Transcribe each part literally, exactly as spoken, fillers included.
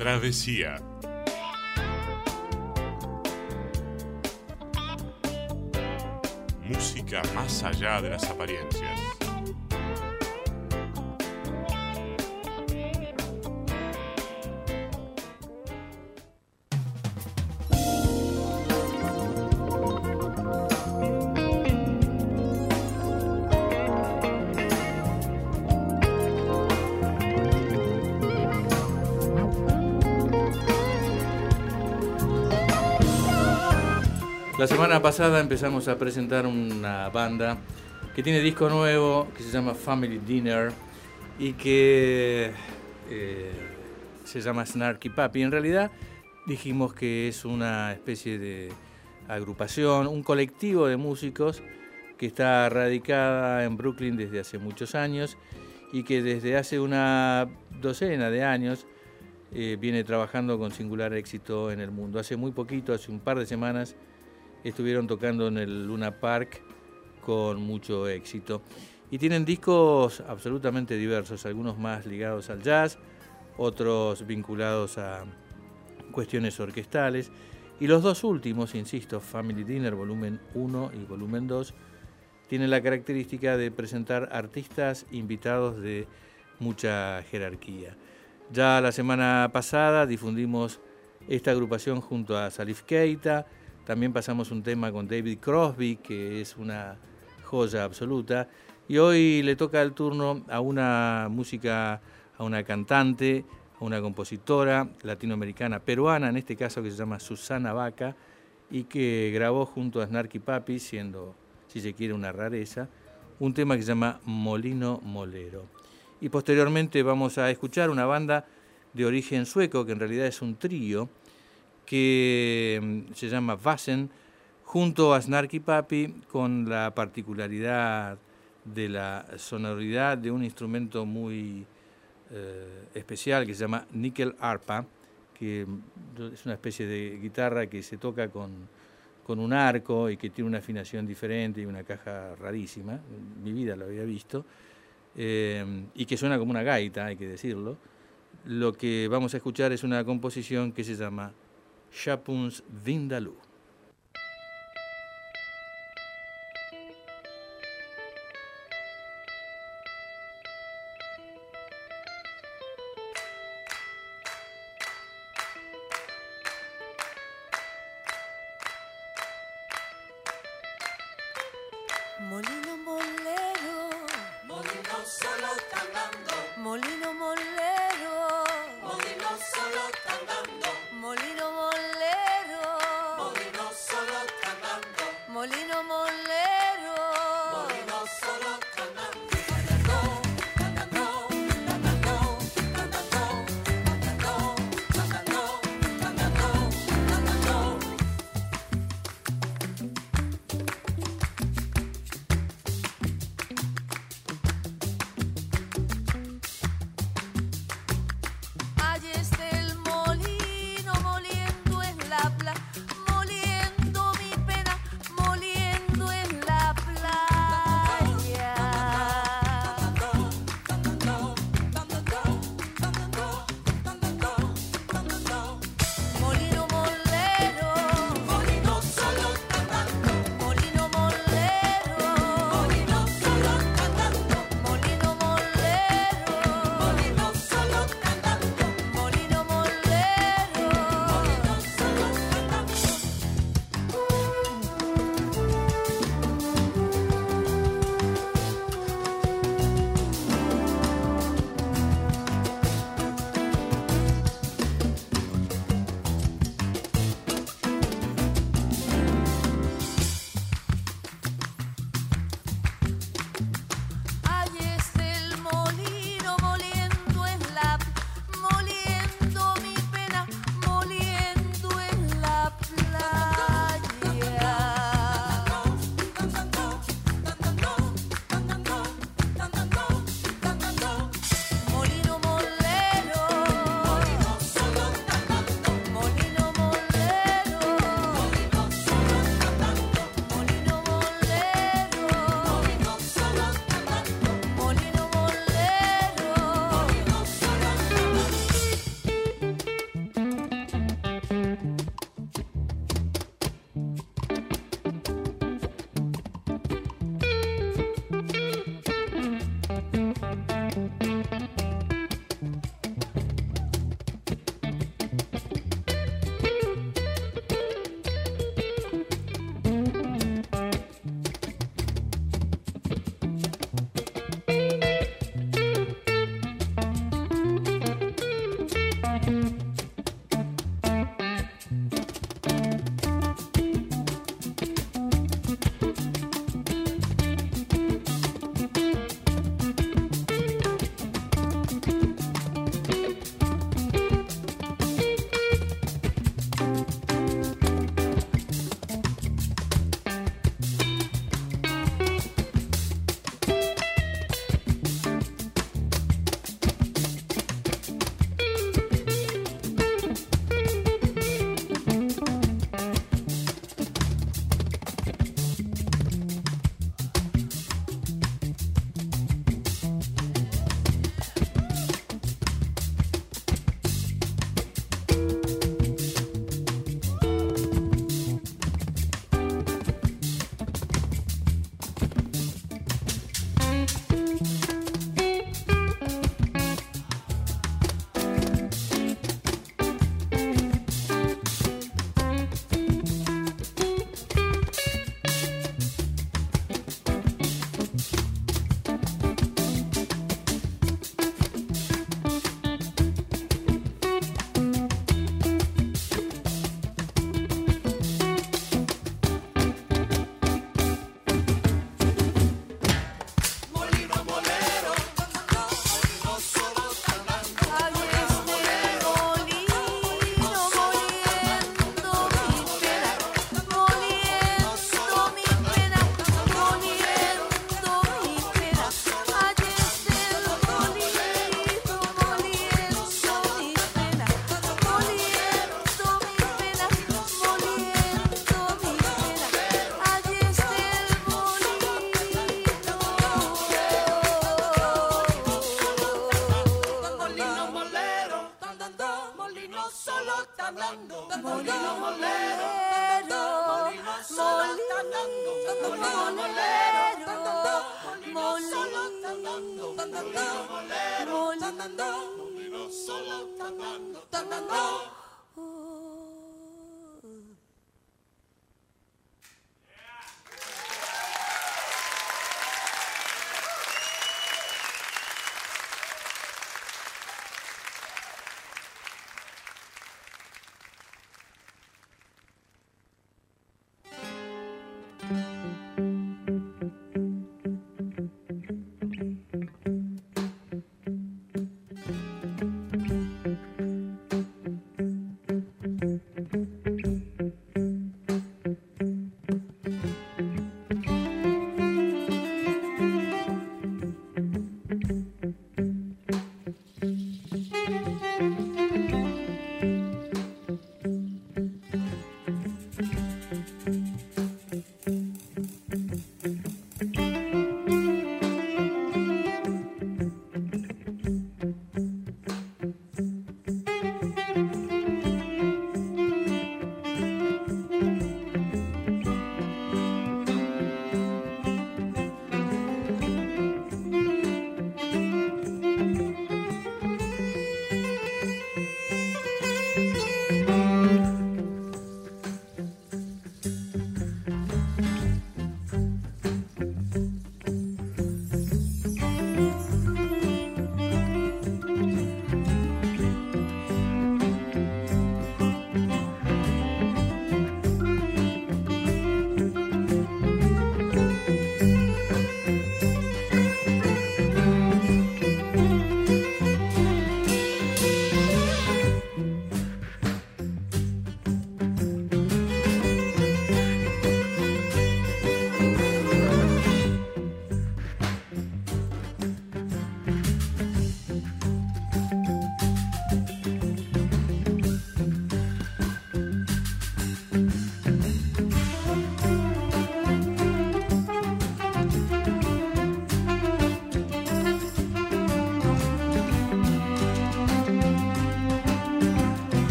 Travesía. Música más allá de las apariencias. La semana pasada empezamos a presentar una banda que tiene disco nuevo, que se llama Family Dinner y que eh, se llama Snarky Puppy. En realidad dijimos que es una especie de agrupación, un colectivo de músicos que está radicada en Brooklyn desde hace muchos años y que desde hace una docena de años eh, viene trabajando con singular éxito en el mundo. Hace muy poquito, hace un par de semanas, estuvieron tocando en el Luna Park con mucho éxito. Y tienen discos absolutamente diversos, algunos más ligados al jazz, otros vinculados a cuestiones orquestales. Y los dos últimos, insisto, Family Dinner volumen uno y volumen dos, tienen la característica de presentar artistas invitados de mucha jerarquía. Ya la semana pasada difundimos esta agrupación junto a Salif Keita. También pasamos un tema con David Crosby, que es una joya absoluta. Y hoy le toca el turno a una música, a una cantante, a una compositora latinoamericana, peruana, en este caso, que se llama Susana Baca, y que grabó junto a Snarky Puppy, siendo, si se quiere, una rareza, un tema que se llama Molino Molero. Y posteriormente vamos a escuchar una banda de origen sueco, que en realidad es un trío, que se llama Vasen, junto a Snarky Puppy, con la particularidad de la sonoridad de un instrumento muy eh, especial que se llama Nickel Arpa, que es una especie de guitarra que se toca con, con un arco y que tiene una afinación diferente y una caja rarísima, en mi vida lo había visto, eh, y que suena como una gaita, hay que decirlo. Lo que vamos a escuchar es una composición que se llama Shapuns Vindaloo. Molino molero, molino solo cantando, molino molero, molino solo cantando, molino molero, molino solo está dando, molino molero, molino solo está dando, molino molero, molino solo está dando, molino molero, molino solo está dando, dando.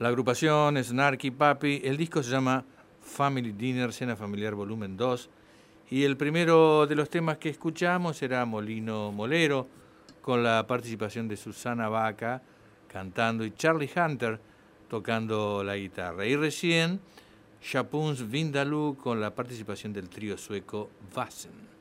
La agrupación Snarky Puppy. El disco se llama Family Dinner, Cena Familiar Volumen dos. Y el primero de los temas que escuchamos era Molino Molero, con la participación de Susana Baca cantando y Charlie Hunter tocando la guitarra. Y recién Chapuns Vindaloo con la participación del trío sueco Vassen.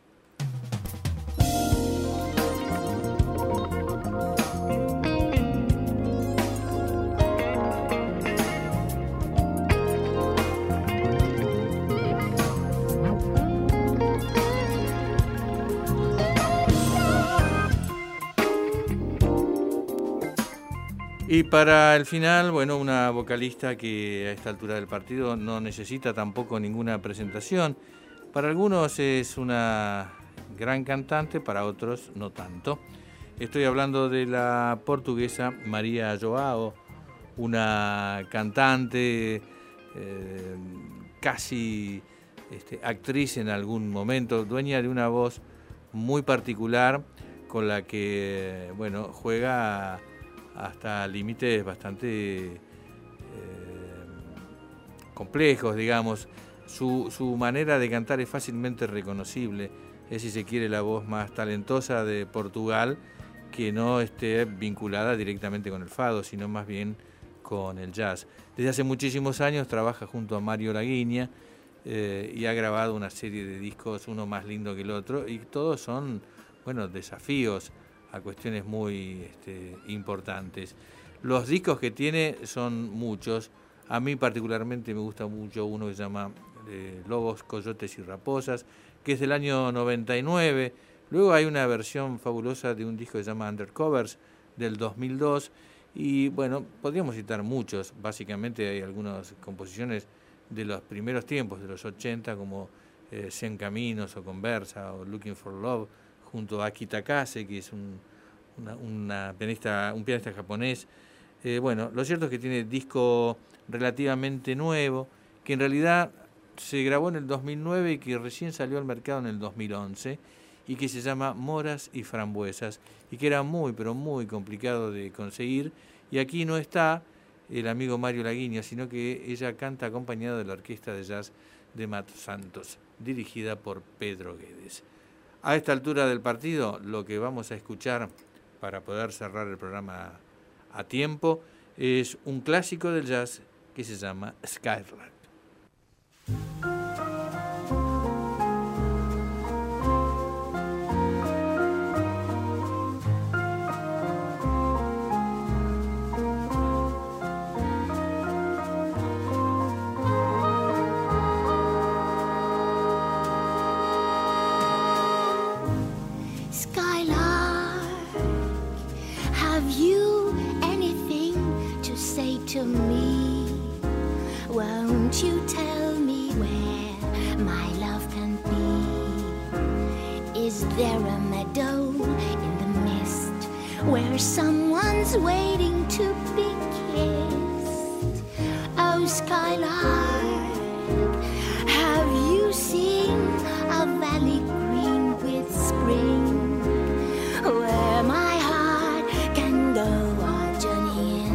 Y para el final, bueno, una vocalista que a esta altura del partido no necesita tampoco ninguna presentación. Para algunos es una gran cantante, para otros no tanto. Estoy hablando de la portuguesa María Joao, una cantante, eh, casi este, actriz en algún momento, dueña de una voz muy particular con la que, bueno, juega hasta límites bastante eh, complejos, digamos. Su, su manera de cantar es fácilmente reconocible. Es, si se quiere, la voz más talentosa de Portugal, que no esté vinculada directamente con el fado, sino más bien con el jazz. Desde hace muchísimos años trabaja junto a Mario Laguiña eh, y ha grabado una serie de discos, uno más lindo que el otro, y todos son, bueno, desafíos a cuestiones muy este, importantes. Los discos que tiene son muchos. A mí particularmente me gusta mucho uno que se llama eh, Lobos, Coyotes y Raposas, que es del año noventa y nueve. Luego hay una versión fabulosa de un disco que se llama Undercovers, del dos mil dos. Y bueno, podríamos citar muchos. Básicamente hay algunas composiciones de los primeros tiempos, de los ochenta, como eh, Cien Caminos o Conversa o Looking for Love, junto a Aki Takase, que es un, una, una pianista, un pianista japonés. Eh, bueno, lo cierto es que tiene disco relativamente nuevo, que en realidad se grabó en el dos mil nueve y que recién salió al mercado en el dos mil once, y que se llama Moras y Frambuesas, y que era muy, pero muy complicado de conseguir. Y aquí no está el amigo Mario Laguiña, sino que ella canta acompañada de la orquesta de jazz de Mato Santos, dirigida por Pedro Guedes. A esta altura del partido, lo que vamos a escuchar para poder cerrar el programa a tiempo es un clásico del jazz que se llama Skylark. To me, won't you tell me where my love can be? Is there a meadow in the mist where someone's waiting to be kissed? Oh, Skylark, have you seen a valley green with spring, where my heart can go on journeying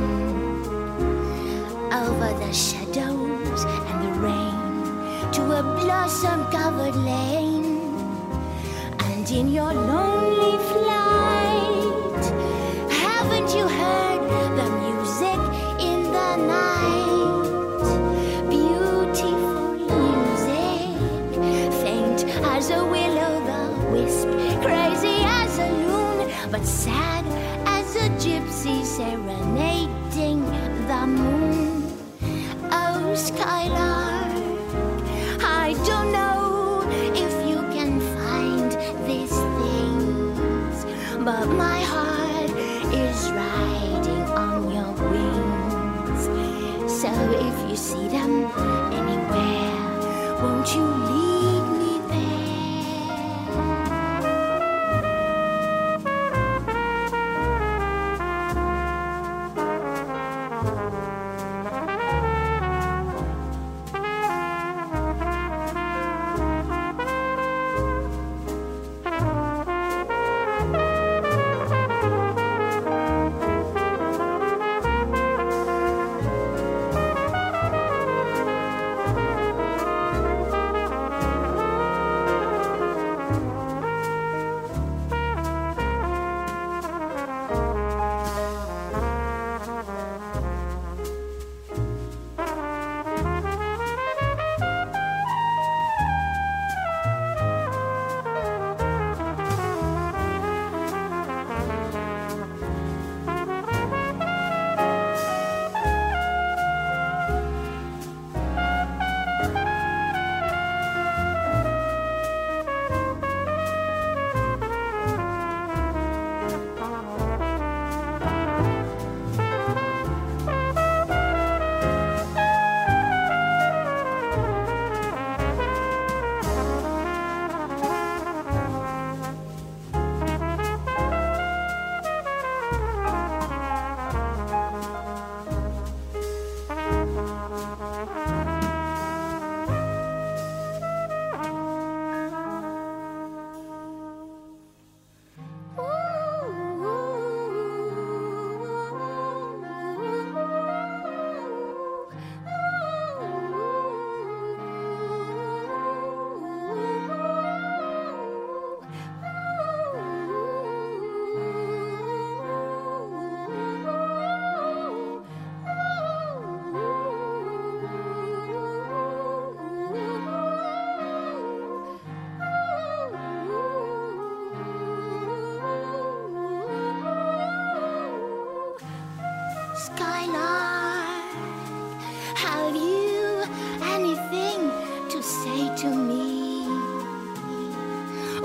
over the shadows and the rain to a blossom-covered lane? And in your lonely flight, haven't you heard the music in the night? Beautiful music, faint as a will-o'-the-wisp, crazy as a loon, but sad as a gypsy serenading the moon. Oh, Skylark, I don't know if you can find these things, but my heart is riding on your wings. So if you see them anywhere, won't you lead me there?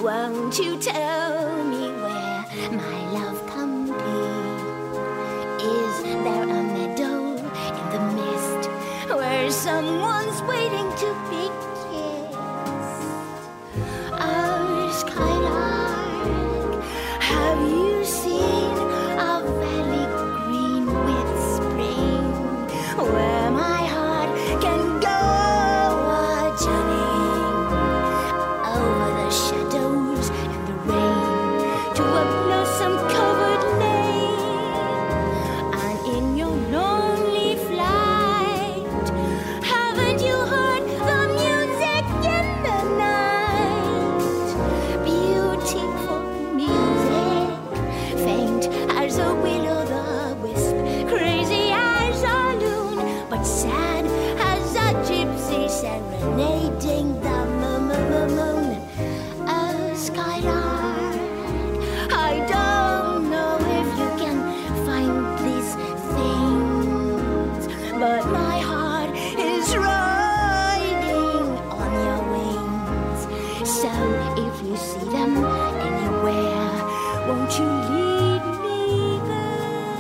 Won't you tell me where my love can be? Is there a meadow in the mist where someone's waiting to be kissed? Oh, skylark, have you seen a valley green with spring where my heart can go a journeying over the shadows and the rain to a blossom-covered lane? And in your lonely flight, haven't you heard the music in the night? Beautiful music, faint as a will-o'-the-wisp, crazy as a loon, but sad as a gypsy serenading the moon. A skylark, I don't know if you can find these things, but my heart is riding on your wings. So if you see them anywhere, won't you lead me there?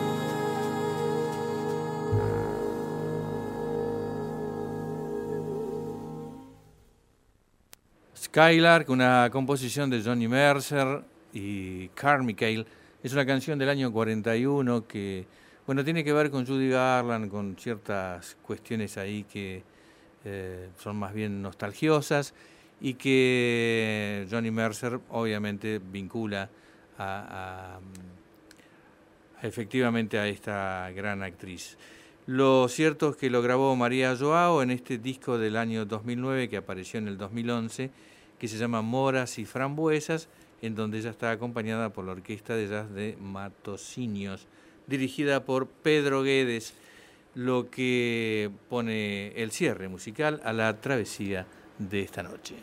Skylark, una composición de Johnny Mercer y Carmichael, es una canción del año cuarenta y uno que, bueno, tiene que ver con Judy Garland, con ciertas cuestiones ahí que eh, son más bien nostalgiosas y que Johnny Mercer obviamente vincula a, a, a efectivamente a esta gran actriz. Lo cierto es que lo grabó María Joao en este disco del año dos mil nueve que apareció en el dos mil once, que se llama Moras y Frambuesas, en donde ella está acompañada por la Orquesta de Jazz de Matosinhos, dirigida por Pedro Guedes, lo que pone el cierre musical a la travesía de esta noche.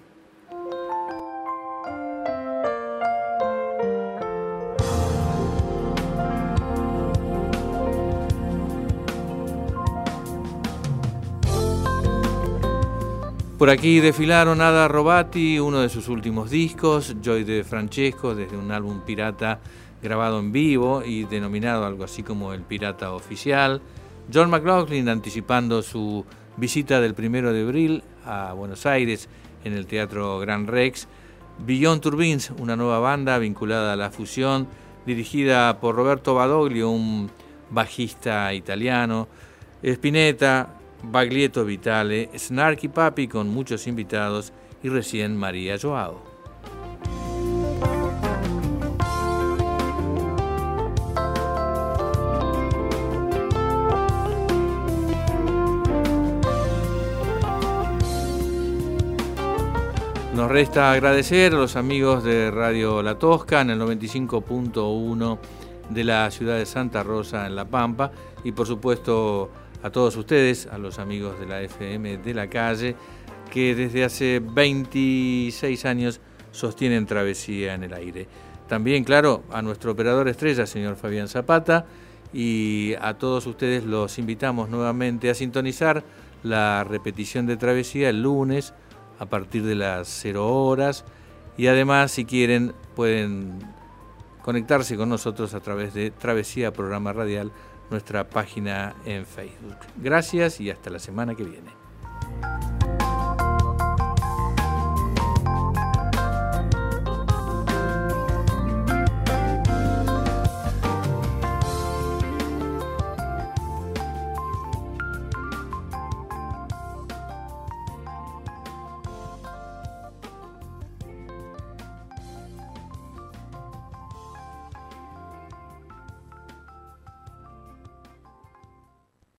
Por aquí desfilaron Ada Robati, uno de sus últimos discos, Joy De Francesco, desde un álbum pirata grabado en vivo y denominado algo así como el Pirata Oficial, John McLaughlin anticipando su visita del primero de abril a Buenos Aires en el Teatro Gran Rex, Beyond Turbines, una nueva banda vinculada a la fusión, dirigida por Roberto Badoglio, un bajista italiano, Spinetta, Baglietto Vitale, Snarky Papi con muchos invitados y recién María Joao. Nos resta agradecer a los amigos de Radio La Tosca en el noventa y cinco punto uno de la ciudad de Santa Rosa en La Pampa y por supuesto a todos ustedes, a los amigos de la F M de la calle, que desde hace veintiséis años sostienen Travesía en el aire. También, claro, a nuestro operador estrella, señor Fabián Zapata, y a todos ustedes los invitamos nuevamente a sintonizar la repetición de Travesía el lunes a partir de las cero horas, y además, si quieren, pueden conectarse con nosotros a través de Travesía Programa Radial, nuestra página en Facebook. Gracias y hasta la semana que viene.